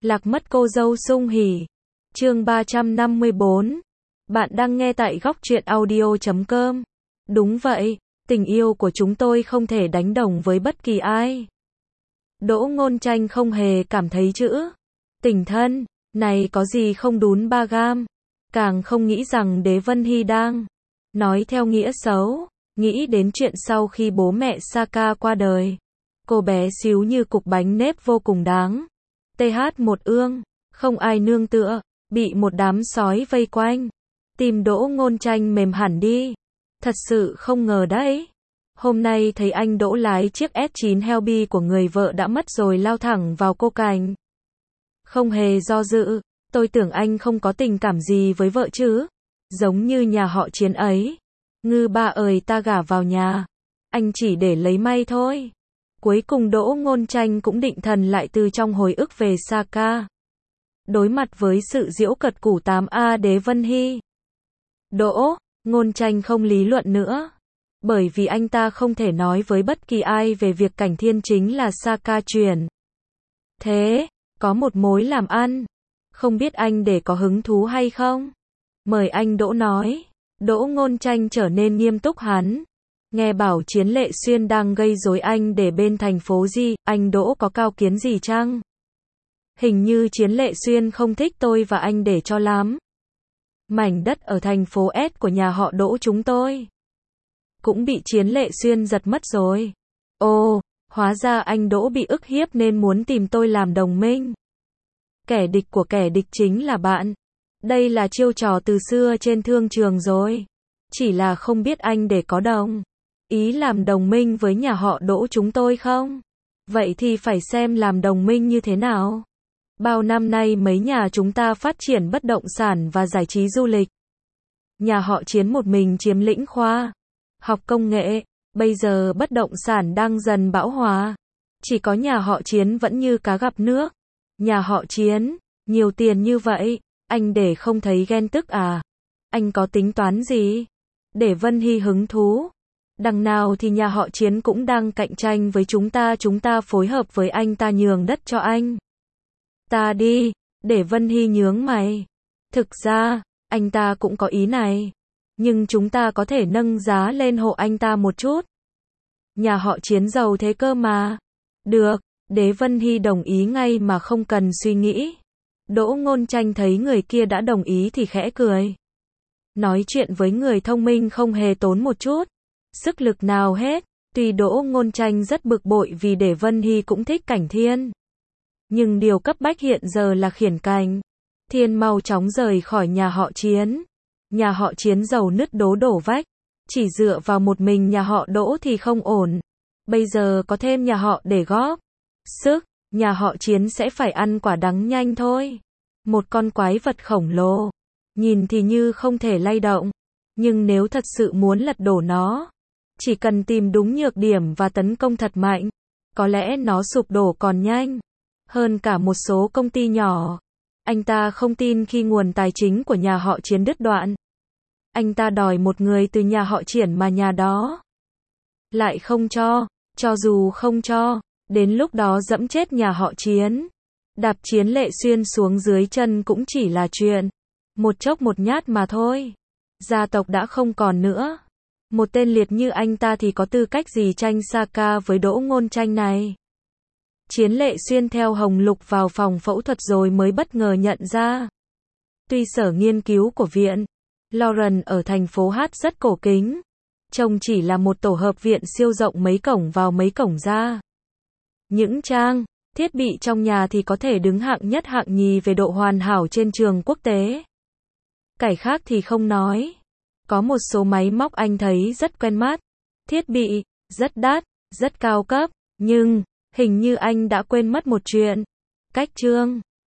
Lạc mất cô dâu sung hỉ. Chương 354. Bạn đang nghe tại góc truyện audio.com. Đúng vậy, tình yêu của chúng tôi không thể đánh đồng với bất kỳ ai. Đỗ Ngôn Tranh không hề cảm thấy chữ tình thân này có gì không đún ba gam. Càng không nghĩ rằng Đế Vân Hy đang nói theo nghĩa xấu. Nghĩ đến chuyện sau khi bố mẹ Saka qua đời. Cô bé xíu như cục bánh nếp vô cùng đáng. TH một ương, không ai nương tựa, bị một đám sói vây quanh. Tim Đỗ Ngôn Tranh mềm hẳn đi. Thật sự không ngờ đấy. Hôm nay thấy anh Đỗ lái chiếc S9 Helby của người vợ đã mất rồi lao thẳng vào cô Cành. Không hề do dự, tôi tưởng anh không có tình cảm gì với vợ chứ. Giống như nhà họ Chiến ấy. Ngư ba ơi, ta gả vào nhà. Anh chỉ để lấy may thôi. Cuối cùng Đỗ Ngôn Tranh cũng định thần lại từ trong hồi ức về Saka. Đối mặt với sự giễu cợt củ 8A Đế Vân Hy. Đỗ Ngôn Tranh không lý luận nữa. Bởi vì anh ta không thể nói với bất kỳ ai về việc Cảnh Thiên chính là Saka chuyển. Thế, có một mối làm ăn. Không biết anh để có hứng thú hay không? Mời anh Đỗ nói. Đỗ Ngôn Tranh trở nên nghiêm túc hắn. Nghe bảo Chiến Lệ Xuyên đang gây rối anh để bên thành phố G, anh Đỗ có cao kiến gì chăng? Hình như Chiến Lệ Xuyên không thích tôi và anh để cho lắm. Mảnh đất ở thành phố S của nhà họ Đỗ chúng tôi cũng bị Chiến Lệ Xuyên giật mất rồi. Ồ, hóa ra anh Đỗ bị ức hiếp nên muốn tìm tôi làm đồng minh. Kẻ địch của kẻ địch chính là bạn. Đây là chiêu trò từ xưa trên thương trường rồi. Chỉ là không biết anh để có đồng ý làm đồng minh với nhà họ Đỗ chúng tôi không? Vậy thì phải xem làm đồng minh như thế nào. Bao năm nay mấy nhà chúng ta phát triển bất động sản và giải trí du lịch. Nhà họ Chiến một mình chiếm lĩnh khoa học công nghệ. Bây giờ bất động sản đang dần bão hòa. Chỉ có nhà họ Chiến vẫn như cá gặp nước. Nhà họ Chiến, nhiều tiền như vậy, anh để không thấy ghen tức à? Anh có tính toán gì? Để Vân Hy hứng thú. Đằng nào thì nhà họ Chiến cũng đang cạnh tranh với chúng ta phối hợp với anh ta nhường đất cho anh ta đi. Để Vân Hy nhướng mày. Thực ra, anh ta cũng có ý này. Nhưng chúng ta có thể nâng giá lên hộ anh ta một chút. Nhà họ Chiến giàu thế cơ mà. Được, Đế Vân Hy đồng ý ngay mà không cần suy nghĩ. Đỗ Ngôn Tranh thấy người kia đã đồng ý thì khẽ cười. Nói chuyện với người thông minh không hề tốn một chút sức lực nào hết. Tuy Đỗ Ngôn Tranh rất bực bội vì Đế Vân Hy cũng thích Cảnh Thiên. Nhưng điều cấp bách hiện giờ là khiển Cảnh Thiên mau chóng rời khỏi nhà họ Chiến. Nhà họ Chiến giàu nứt đổ vách. Chỉ dựa vào một mình nhà họ Đỗ thì không ổn. Bây giờ có thêm nhà họ để góp sức, nhà họ Chiến sẽ phải ăn quả đắng nhanh thôi. Một con quái vật khổng lồ. Nhìn thì như không thể lay động. Nhưng nếu thật sự muốn lật đổ nó, chỉ cần tìm đúng nhược điểm và tấn công thật mạnh, có lẽ nó sụp đổ còn nhanh hơn cả một số công ty nhỏ. Anh ta không tin khi nguồn tài chính của nhà họ Chiến đứt đoạn. Anh ta đòi một người từ nhà họ Triển mà nhà đó lại không cho dù không cho, đến lúc đó dẫm chết nhà họ Chiến. Đạp Chiến Lệ Xuyên xuống dưới chân cũng chỉ là chuyện một chốc một nhát mà thôi. Gia tộc đã không còn nữa. Một tên liệt như anh ta thì có tư cách gì tranh Saka với Đỗ Ngôn Tranh này? Chiến Lệ Xuyên theo Hồng Lục vào phòng phẫu thuật rồi mới bất ngờ nhận ra. Tuy sở nghiên cứu của viện Lauren ở thành phố H rất cổ kính, trông chỉ là một tổ hợp viện siêu rộng mấy cổng vào mấy cổng ra. Những trang thiết bị trong nhà thì có thể đứng hạng nhất hạng nhì về độ hoàn hảo trên trường quốc tế. Cái khác thì không nói. Có một số máy móc anh thấy rất quen mắt. Thiết bị rất đắt, rất cao cấp. Nhưng hình như anh đã quên mất một chuyện. Cách trương